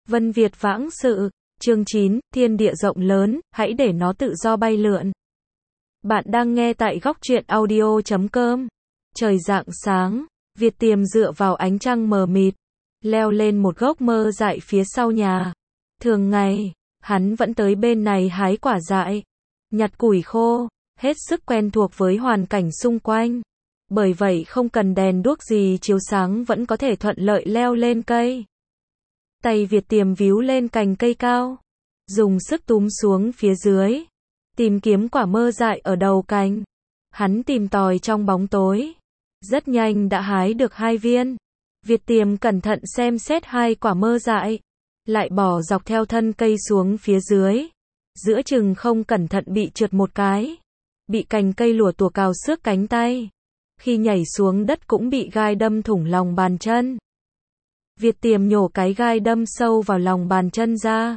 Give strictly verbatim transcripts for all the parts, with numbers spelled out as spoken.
Vân Việt vãng sự, chương chín, thiên địa rộng lớn, hãy để nó tự do bay lượn. Bạn đang nghe tại góc truyện audio chấm com. Trời rạng sáng, Việt Tiềm dựa vào ánh trăng mờ mịt, leo lên một gốc mơ dại phía sau nhà. Thường ngày, hắn vẫn tới bên này hái quả dại, nhặt củi khô, hết sức quen thuộc với hoàn cảnh xung quanh. Bởi vậy không cần đèn đuốc gì chiếu sáng vẫn có thể thuận lợi leo lên cây. Tay Việt Tiềm víu lên cành cây cao, dùng sức túm xuống phía dưới, tìm kiếm quả mơ dại ở đầu cành. Hắn tìm tòi trong bóng tối, rất nhanh đã hái được hai viên. Việt Tiềm cẩn thận xem xét hai quả mơ dại, lại bỏ dọc theo thân cây xuống phía dưới. Giữa chừng không cẩn thận bị trượt một cái, bị cành cây lùa tủa cào xước cánh tay. Khi nhảy xuống đất cũng bị gai đâm thủng lòng bàn chân. Việt Tiềm nhổ cái gai đâm sâu vào lòng bàn chân ra.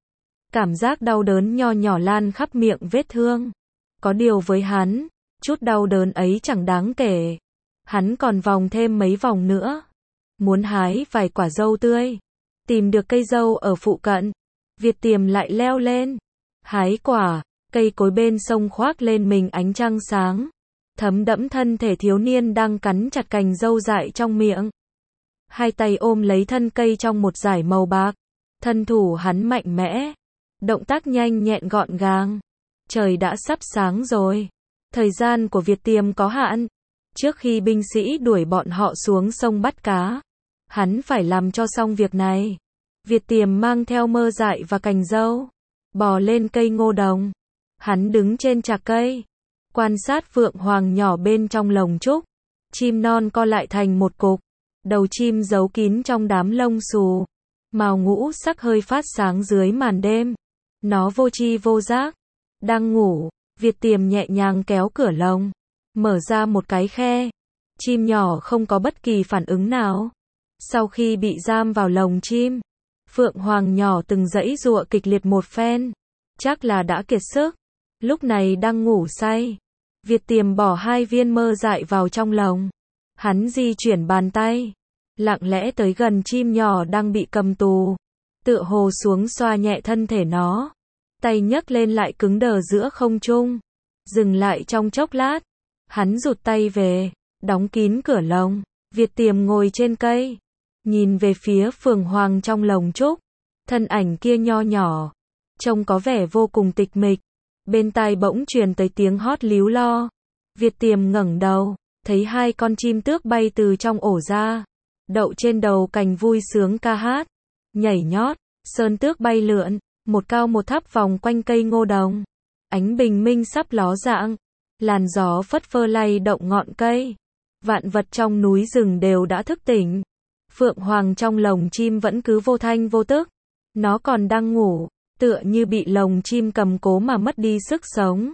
Cảm giác đau đớn nho nhỏ lan khắp miệng vết thương. Có điều với hắn, chút đau đớn ấy chẳng đáng kể. Hắn còn vòng thêm mấy vòng nữa. Muốn hái vài quả dâu tươi. Tìm được cây dâu ở phụ cận. Việt Tiềm lại leo lên. Hái quả, cây cối bên sông khoác lên mình ánh trăng sáng. Thấm đẫm thân thể thiếu niên đang cắn chặt cành dâu dại trong miệng. Hai tay ôm lấy thân cây trong một dải màu bạc. Thân thủ hắn mạnh mẽ. Động tác nhanh nhẹn gọn gàng. Trời đã sắp sáng rồi. Thời gian của Việt Tiềm có hạn. Trước khi binh sĩ đuổi bọn họ xuống sông bắt cá, hắn phải làm cho xong việc này. Việt Tiềm mang theo mơ dại và cành dâu, bò lên cây ngô đồng. Hắn đứng trên trạc cây, quan sát phượng hoàng nhỏ bên trong lồng trúc. Chim non co lại thành một cục, đầu chim giấu kín trong đám lông xù. Màu ngũ sắc hơi phát sáng dưới màn đêm. Nó vô tri vô giác, đang ngủ. Việt Tiềm nhẹ nhàng kéo cửa lồng, mở ra một cái khe. Chim nhỏ không có bất kỳ phản ứng nào. Sau khi bị giam vào lồng chim, phượng hoàng nhỏ từng giãy giụa kịch liệt một phen, chắc là đã kiệt sức, lúc này đang ngủ say. Việt Tiềm bỏ hai viên mơ dại vào trong lồng. Hắn di chuyển bàn tay, lặng lẽ tới gần chim nhỏ đang bị cầm tù, tựa hồ xuống xoa nhẹ thân thể nó. Tay nhấc lên lại cứng đờ giữa không trung, dừng lại trong chốc lát. Hắn rụt tay về, đóng kín cửa lồng. Việt Tiềm ngồi trên cây, nhìn về phía phượng hoàng trong lồng trúc. Thân ảnh kia nho nhỏ, trông có vẻ vô cùng tịch mịch. Bên tai bỗng truyền tới tiếng hót líu lo. Việt Tiềm ngẩng đầu, thấy hai con chim tước bay từ trong ổ ra, đậu trên đầu cành vui sướng ca hát, nhảy nhót. Sơn tước bay lượn, một cao một thấp vòng quanh cây ngô đồng. Ánh bình minh sắp ló dạng, làn gió phất phơ lay động ngọn cây. Vạn vật trong núi rừng đều đã thức tỉnh. Phượng hoàng trong lồng chim vẫn cứ vô thanh vô tức. Nó còn đang ngủ, tựa như bị lồng chim cầm cố mà mất đi sức sống.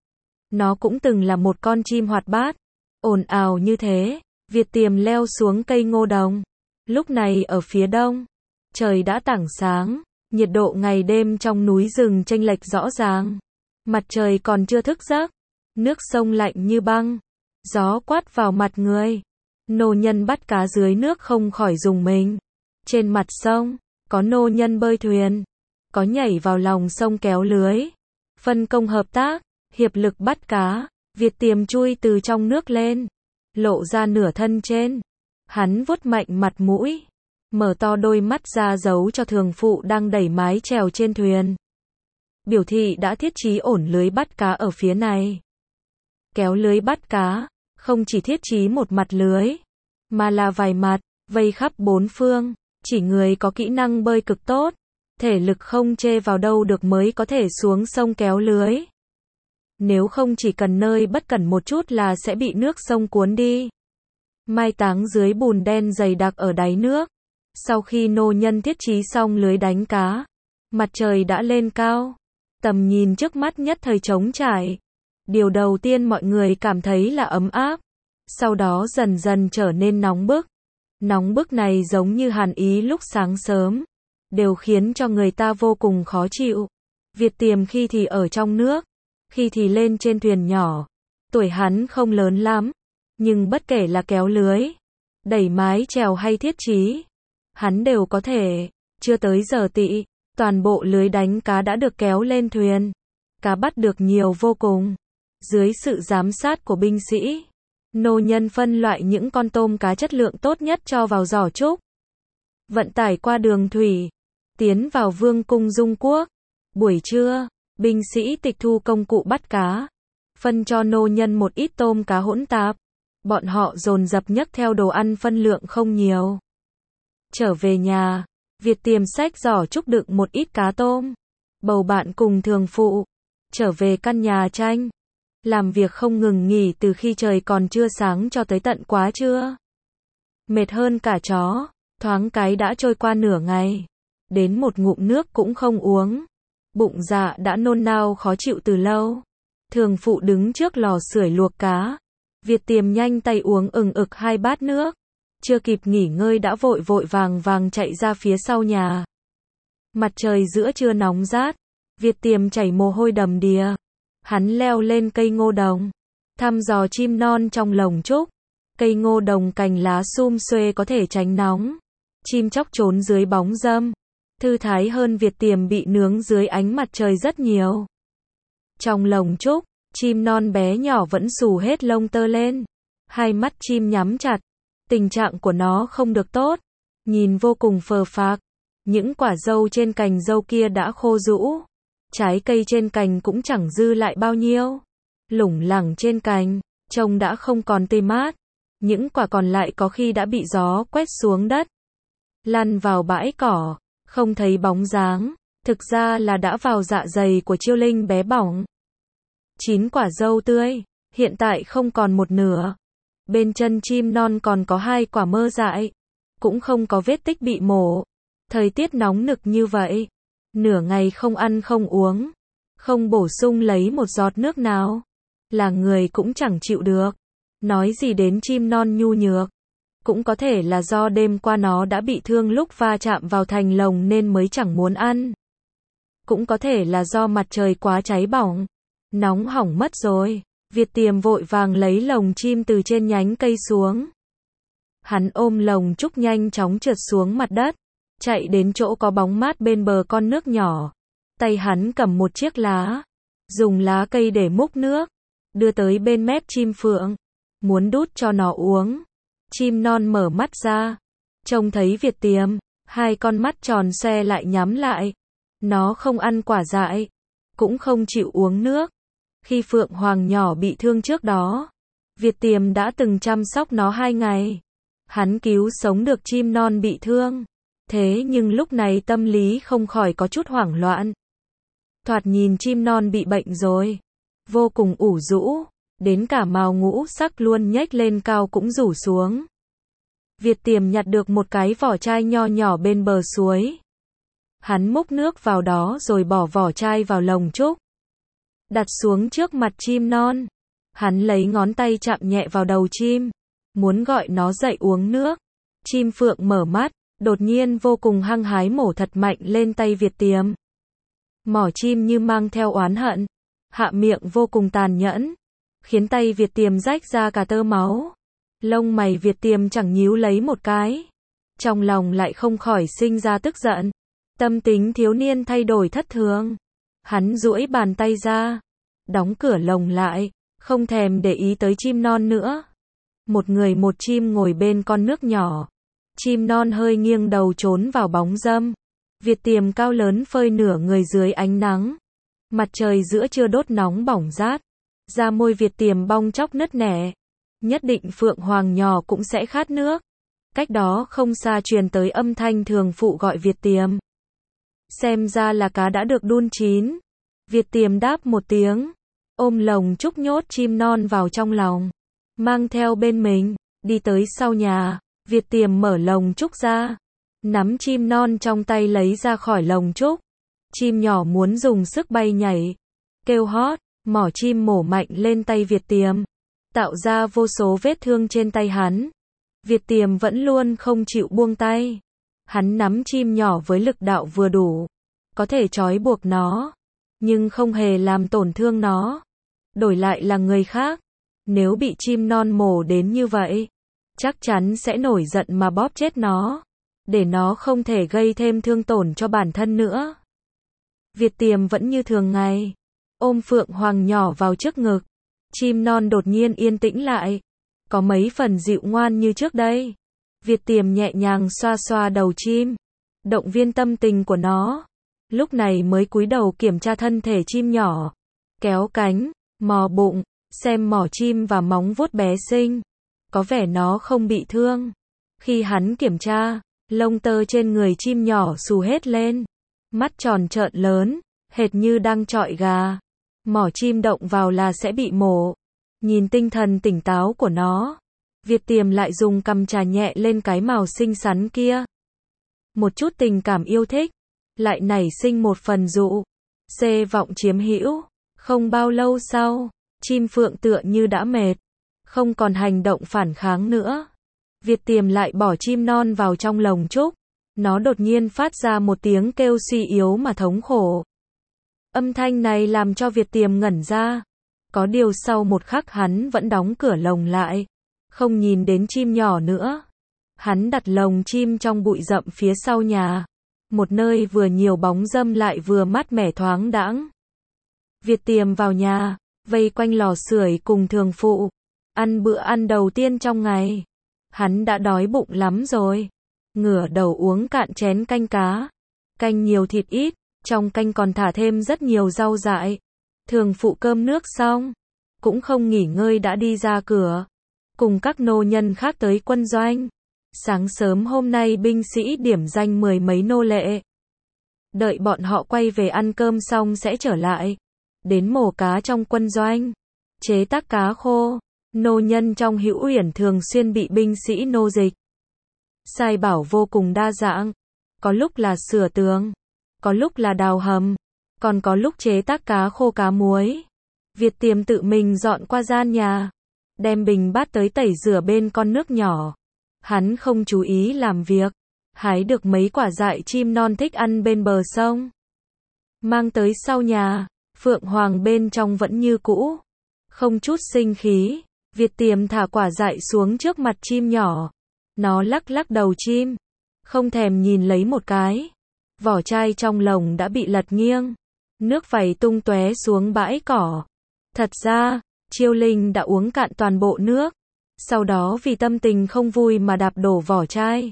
Nó cũng từng là một con chim hoạt bát, ồn ào như thế. Việt Tiềm leo xuống cây ngô đồng. Lúc này ở phía đông, trời đã tảng sáng, nhiệt độ ngày đêm trong núi rừng chênh lệch rõ ràng. Mặt trời còn chưa thức giấc, nước sông lạnh như băng, gió quát vào mặt người. Nô nhân bắt cá dưới nước không khỏi rùng mình. Trên mặt sông, có nô nhân bơi thuyền, có nhảy vào lòng sông kéo lưới. Phân công hợp tác, hiệp lực bắt cá. Việt Tiềm chui từ trong nước lên, lộ ra nửa thân trên. Hắn vuốt mạnh mặt mũi, mở to đôi mắt ra giấu cho thường phụ đang đẩy mái chèo trên thuyền. Biểu thị đã thiết trí ổn lưới bắt cá ở phía này. Kéo lưới bắt cá, không chỉ thiết trí một mặt lưới, mà là vài mặt, vây khắp bốn phương. Chỉ người có kỹ năng bơi cực tốt, thể lực không chê vào đâu được mới có thể xuống sông kéo lưới. Nếu không chỉ cần nơi bất cẩn một chút là sẽ bị nước sông cuốn đi. Mai táng dưới bùn đen dày đặc ở đáy nước. Sau khi nô nhân thiết trí xong lưới đánh cá, mặt trời đã lên cao. Tầm nhìn trước mắt nhất thời trống trải. Điều đầu tiên mọi người cảm thấy là ấm áp. Sau đó dần dần trở nên nóng bức. Nóng bức này giống như hàn ý lúc sáng sớm, đều khiến cho người ta vô cùng khó chịu. Việt Tiềm khi thì ở trong nước, khi thì lên trên thuyền nhỏ. Tuổi hắn không lớn lắm, nhưng bất kể là kéo lưới, đẩy mái chèo hay thiết trí, hắn đều có thể. Chưa tới giờ tị, toàn bộ lưới đánh cá đã được kéo lên thuyền. Cá bắt được nhiều vô cùng. Dưới sự giám sát của binh sĩ, nô nhân phân loại những con tôm cá chất lượng tốt nhất cho vào giỏ trúc. Vận tải qua đường thủy, tiến vào vương cung Dung Quốc. Buổi trưa, binh sĩ tịch thu công cụ bắt cá, phân cho nô nhân một ít tôm cá hỗn tạp. Bọn họ dồn dập nhấc theo đồ ăn phân lượng không nhiều. Trở về nhà, Việt Tiềm xách giỏ trúc đựng một ít cá tôm. Bầu bạn cùng thường phụ, trở về căn nhà tranh. Làm việc không ngừng nghỉ từ khi trời còn chưa sáng cho tới tận quá trưa. Mệt hơn cả chó, thoáng cái đã trôi qua nửa ngày. Đến một ngụm nước cũng không uống. Bụng dạ đã nôn nao khó chịu từ lâu. Thường phụ đứng trước lò sưởi luộc cá. Việt Tiềm nhanh tay uống ừng ực hai bát nước. Chưa kịp nghỉ ngơi đã vội vội vàng vàng chạy ra phía sau nhà. Mặt trời giữa trưa nóng rát. Việt Tiềm chảy mồ hôi đầm đìa. Hắn leo lên cây ngô đồng, thăm dò chim non trong lồng trúc. Cây ngô đồng cành lá sum xuê có thể tránh nóng. Chim chóc trốn dưới bóng râm. Thư thái hơn Việt Tiềm bị nướng dưới ánh mặt trời rất nhiều. Trong lồng trúc, chim non bé nhỏ vẫn xù hết lông tơ lên. Hai mắt chim nhắm chặt. Tình trạng của nó không được tốt. Nhìn vô cùng phờ phạc. Những quả dâu trên cành dâu kia đã khô rũ. Trái cây trên cành cũng chẳng dư lại bao nhiêu. Lủng lẳng trên cành, trông đã không còn tươi mát. Những quả còn lại có khi đã bị gió quét xuống đất. Lăn vào bãi cỏ, không thấy bóng dáng. Thực ra là đã vào dạ dày của Chiêu Linh bé bỏng. Chín quả dâu tươi, hiện tại không còn một nửa. Bên chân chim non còn có hai quả mơ dại. Cũng không có vết tích bị mổ. Thời tiết nóng nực như vậy. Nửa ngày không ăn không uống, không bổ sung lấy một giọt nước nào, là người cũng chẳng chịu được. Nói gì đến chim non nhu nhược, cũng có thể là do đêm qua nó đã bị thương lúc va chạm vào thành lồng nên mới chẳng muốn ăn. Cũng có thể là do mặt trời quá cháy bỏng, nóng hỏng mất rồi. Việt Tiềm vội vàng lấy lồng chim từ trên nhánh cây xuống. Hắn ôm lồng trúc nhanh chóng trượt xuống mặt đất. Chạy đến chỗ có bóng mát bên bờ con nước nhỏ. Tay hắn cầm một chiếc lá. Dùng lá cây để múc nước. Đưa tới bên mép chim phượng. Muốn đút cho nó uống. Chim non mở mắt ra. Trông thấy Việt Tiềm. Hai con mắt tròn xoe lại nhắm lại. Nó không ăn quả dại. Cũng không chịu uống nước. Khi phượng hoàng nhỏ bị thương trước đó, Việt Tiềm đã từng chăm sóc nó hai ngày. Hắn cứu sống được chim non bị thương. Thế nhưng lúc này tâm lý không khỏi có chút hoảng loạn. Thoạt nhìn chim non bị bệnh rồi. Vô cùng ủ rũ. Đến cả mào ngũ sắc luôn nhếch lên cao cũng rủ xuống. Việt Tiềm nhặt được một cái vỏ chai nho nhỏ bên bờ suối. Hắn múc nước vào đó rồi bỏ vỏ chai vào lồng trúc. Đặt xuống trước mặt chim non. Hắn lấy ngón tay chạm nhẹ vào đầu chim. Muốn gọi nó dậy uống nước. Chim phượng mở mắt. Đột nhiên vô cùng hăng hái mổ thật mạnh lên tay Việt Tiềm. Mỏ chim như mang theo oán hận. Hạ miệng vô cùng tàn nhẫn. Khiến tay Việt Tiềm rách ra cả tơ máu. Lông mày Việt Tiềm chẳng nhíu lấy một cái. Trong lòng lại không khỏi sinh ra tức giận. Tâm tính thiếu niên thay đổi thất thường. Hắn duỗi bàn tay ra. Đóng cửa lồng lại. Không thèm để ý tới chim non nữa. Một người một chim ngồi bên con nước nhỏ. Chim non hơi nghiêng đầu trốn vào bóng râm. Việt Tiềm cao lớn phơi nửa người dưới ánh nắng. Mặt trời giữa trưa đốt nóng bỏng rát. Da môi Việt Tiềm bong chóc nứt nẻ. Nhất định phượng hoàng nhỏ cũng sẽ khát nước. Cách đó không xa truyền tới âm thanh thường phụ gọi Việt Tiềm. Xem ra là cá đã được đun chín. Việt Tiềm đáp một tiếng. Ôm lồng trúc nhốt chim non vào trong lòng. Mang theo bên mình. Đi tới sau nhà. Việt Tiềm mở lồng trúc ra. Nắm chim non trong tay lấy ra khỏi lồng trúc. Chim nhỏ muốn dùng sức bay nhảy. Kêu hót. Mỏ chim mổ mạnh lên tay Việt Tiềm. Tạo ra vô số vết thương trên tay hắn. Việt Tiềm vẫn luôn không chịu buông tay. Hắn nắm chim nhỏ với lực đạo vừa đủ. Có thể trói buộc nó. Nhưng không hề làm tổn thương nó. Đổi lại là người khác. Nếu bị chim non mổ đến như vậy. Chắc chắn sẽ nổi giận mà bóp chết nó. để nó không thể gây thêm thương tổn cho bản thân nữa. Việt Tiềm vẫn như thường ngày, ôm Phượng Hoàng nhỏ vào trước ngực. Chim non đột nhiên yên tĩnh lại, có mấy phần dịu ngoan như trước đây. Việt Tiềm nhẹ nhàng xoa xoa đầu chim, động viên tâm tình của nó. Lúc này mới cúi đầu kiểm tra thân thể chim nhỏ, kéo cánh, mò bụng, xem mỏ chim và móng vuốt bé xinh. Có vẻ nó không bị thương. Khi hắn kiểm tra, lông tơ trên người chim nhỏ xù hết lên, mắt tròn trợn lớn, hệt như đang chọi gà. Mỏ chim động vào là sẽ bị mổ. Nhìn tinh thần tỉnh táo của nó, Việt Tiềm lại dùng cằm chà nhẹ lên cái mào xinh xắn kia. Một chút tình cảm yêu thích, lại nảy sinh một phần dụ, xê vọng chiếm hữu. Không bao lâu sau, chim phượng tựa như đã mệt, không còn hành động phản kháng nữa. Việt Tiềm lại bỏ chim non vào trong lồng trúc. Nó đột nhiên phát ra một tiếng kêu suy yếu mà thống khổ. Âm thanh này làm cho Việt Tiềm ngẩn ra. Có điều sau một khắc hắn vẫn đóng cửa lồng lại, không nhìn đến chim nhỏ nữa. Hắn đặt lồng chim trong bụi rậm phía sau nhà, một nơi vừa nhiều bóng râm lại vừa mát mẻ thoáng đãng. Việt Tiềm vào nhà, vây quanh lò sưởi cùng thường phụ, ăn bữa ăn đầu tiên trong ngày. Hắn đã đói bụng lắm rồi, ngửa đầu uống cạn chén canh cá. Canh nhiều thịt ít, trong canh còn thả thêm rất nhiều rau dại. Thường phụ cơm nước xong, cũng không nghỉ ngơi đã đi ra cửa, cùng các nô nhân khác tới quân doanh. Sáng sớm hôm nay binh sĩ điểm danh mười mấy nô lệ. Đợi bọn họ quay về ăn cơm xong sẽ trở lại, đến mổ cá trong quân doanh, chế tác cá khô. Nô nhân trong Hữu Uyển thường xuyên bị binh sĩ nô dịch sai bảo vô cùng đa dạng, có lúc là sửa tường, có lúc là đào hầm, còn có lúc chế tác cá khô cá muối. Việt Tiềm tự mình dọn qua gian nhà, đem bình bát tới tẩy rửa bên con nước nhỏ. Hắn không chú ý làm việc, hái được mấy quả dại chim non thích ăn bên bờ sông, mang tới sau nhà. Phượng Hoàng bên trong vẫn như cũ, không chút sinh khí. Việt Tiềm thả quả dại xuống trước mặt chim nhỏ. Nó lắc lắc đầu chim, không thèm nhìn lấy một cái. Vỏ chai trong lồng đã bị lật nghiêng, nước vẩy tung tóe xuống bãi cỏ. Thật ra, Chiêu Linh đã uống cạn toàn bộ nước, sau đó vì tâm tình không vui mà đạp đổ vỏ chai.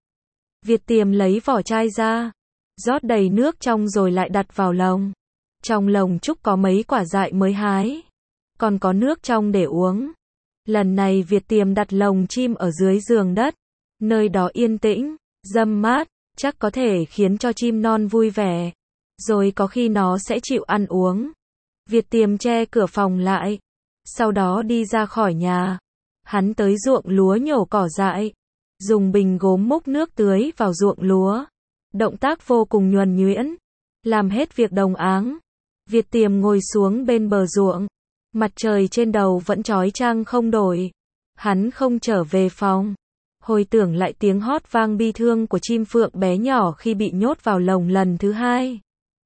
Việt Tiềm lấy vỏ chai ra, rót đầy nước trong rồi lại đặt vào lồng. Trong lồng trúc có mấy quả dại mới hái, còn có nước trong để uống. Lần này Việt Tiềm đặt lồng chim ở dưới giường đất, nơi đó yên tĩnh, râm mát, chắc có thể khiến cho chim non vui vẻ, rồi có khi nó sẽ chịu ăn uống. Việt Tiềm che cửa phòng lại, sau đó đi ra khỏi nhà. Hắn tới ruộng lúa nhổ cỏ dại, dùng bình gốm múc nước tưới vào ruộng lúa. Động tác vô cùng nhuần nhuyễn, làm hết việc đồng áng. Việt Tiềm ngồi xuống bên bờ ruộng, mặt trời trên đầu vẫn chói chang không đổi. Hắn không trở về phòng, hồi tưởng lại tiếng hót vang bi thương của chim phượng bé nhỏ khi bị nhốt vào lồng lần thứ hai.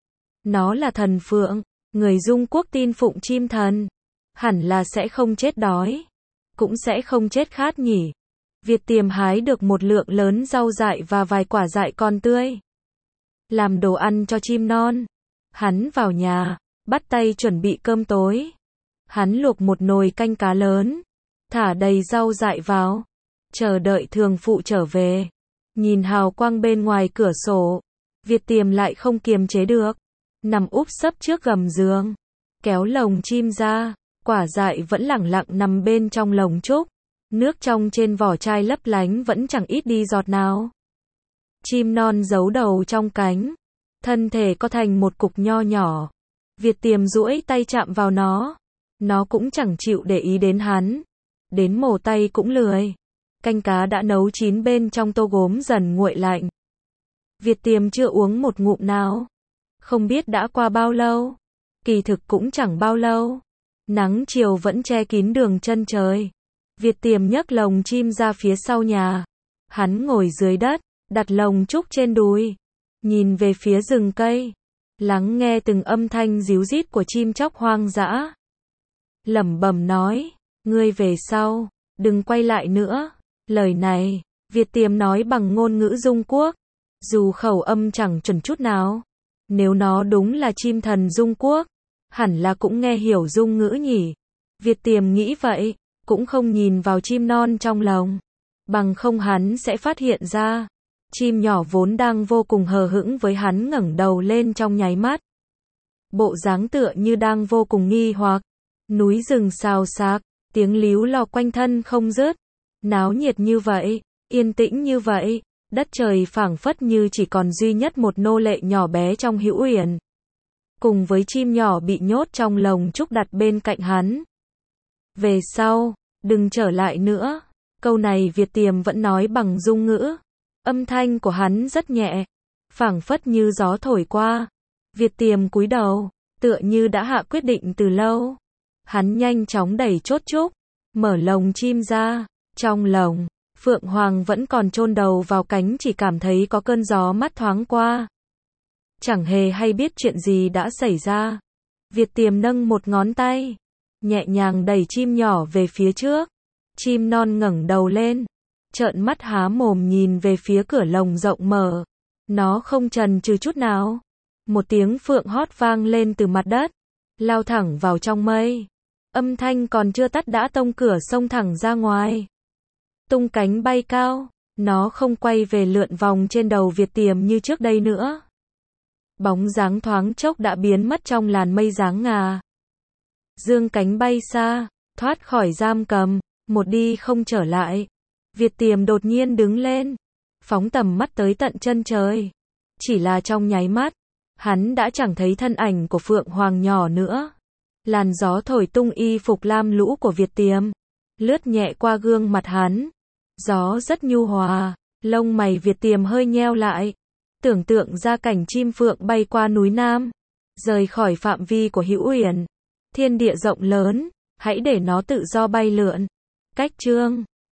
Nó là thần phượng, người Dung Quốc tin phụng chim thần, hẳn là sẽ không chết đói, cũng sẽ không chết khát nhỉ. Việt Tiềm hái được một lượng lớn rau dại và vài quả dại còn tươi, làm đồ ăn cho chim non. Hắn vào nhà, bắt tay chuẩn bị cơm tối. Hắn luộc một nồi canh cá lớn, thả đầy rau dại vào, chờ đợi thường phụ trở về. Nhìn hào quang bên ngoài cửa sổ, Việt Tiềm lại không kiềm chế được, nằm úp sấp trước gầm giường, kéo lồng chim ra. Quả dại vẫn lẳng lặng nằm bên trong lồng trúc, nước trong trên vỏ chai lấp lánh vẫn chẳng ít đi giọt nào. Chim non giấu đầu trong cánh, thân thể co thành một cục nho nhỏ. Việt Tiềm duỗi tay chạm vào nó, nó cũng chẳng chịu để ý đến hắn, đến mổ tay cũng lười. Canh cá đã nấu chín bên trong tô gốm dần nguội lạnh. Việt Tiềm chưa uống một ngụm nào, không biết đã qua bao lâu, kỳ thực cũng chẳng bao lâu. Nắng chiều vẫn che kín đường chân trời. Việt Tiềm nhấc lồng chim ra phía sau nhà. Hắn ngồi dưới đất, đặt lồng trúc trên đùi, nhìn về phía rừng cây, lắng nghe từng âm thanh ríu rít của chim chóc hoang dã. Lẩm bẩm nói, ngươi về sau, đừng quay lại nữa. Lời này, Việt Tiềm nói bằng ngôn ngữ Dung Quốc, dù khẩu âm chẳng chuẩn chút nào. Nếu nó đúng là chim thần Dung Quốc, hẳn là cũng nghe hiểu Dung ngữ nhỉ. Việt Tiềm nghĩ vậy, cũng không nhìn vào chim non trong lồng. Bằng không hắn sẽ phát hiện ra. Chim nhỏ vốn đang vô cùng hờ hững với hắn ngẩng đầu lên trong nháy mắt. Bộ dáng tựa như đang vô cùng nghi hoặc. Núi rừng xào xạc, tiếng líu lo quanh thân không dứt. Náo nhiệt như vậy, yên tĩnh như vậy, đất trời phảng phất như chỉ còn duy nhất một nô lệ nhỏ bé trong Hữu Uyển. Cùng với chim nhỏ bị nhốt trong lồng trúc đặt bên cạnh hắn. Về sau, đừng trở lại nữa. Câu này Việt Tiềm vẫn nói bằng Dung ngữ. Âm thanh của hắn rất nhẹ, phảng phất như gió thổi qua. Việt Tiềm cúi đầu, tựa như đã hạ quyết định từ lâu. Hắn nhanh chóng đẩy chốt trúc, mở lồng chim ra. Trong lồng, Phượng Hoàng vẫn còn chôn đầu vào cánh, chỉ cảm thấy có cơn gió mát thoáng qua. Chẳng hề hay biết chuyện gì đã xảy ra. Việt Tiềm nâng một ngón tay, nhẹ nhàng đẩy chim nhỏ về phía trước. Chim non ngẩng đầu lên, trợn mắt há mồm nhìn về phía cửa lồng rộng mở. Nó không chần chừ chút nào. Một tiếng phượng hót vang lên từ mặt đất, lao thẳng vào trong mây. Âm thanh còn chưa tắt đã tông cửa xông thẳng ra ngoài. Tung cánh bay cao, nó không quay về lượn vòng trên đầu Việt Tiềm như trước đây nữa. Bóng dáng thoáng chốc đã biến mất trong làn mây dáng ngà. Dương cánh bay xa, thoát khỏi giam cầm, một đi không trở lại. Việt Tiềm đột nhiên đứng lên, phóng tầm mắt tới tận chân trời. Chỉ là trong nháy mắt, hắn đã chẳng thấy thân ảnh của Phượng Hoàng nhỏ nữa. Làn gió thổi tung y phục lam lũ của Việt Tiềm, lướt nhẹ qua gương mặt hắn. Gió rất nhu hòa, lông mày Việt Tiềm hơi nheo lại. Tưởng tượng ra cảnh chim phượng bay qua núi Nam, rời khỏi phạm vi của Hữu Uyển. Thiên địa rộng lớn, hãy để nó tự do bay lượn. Cách chương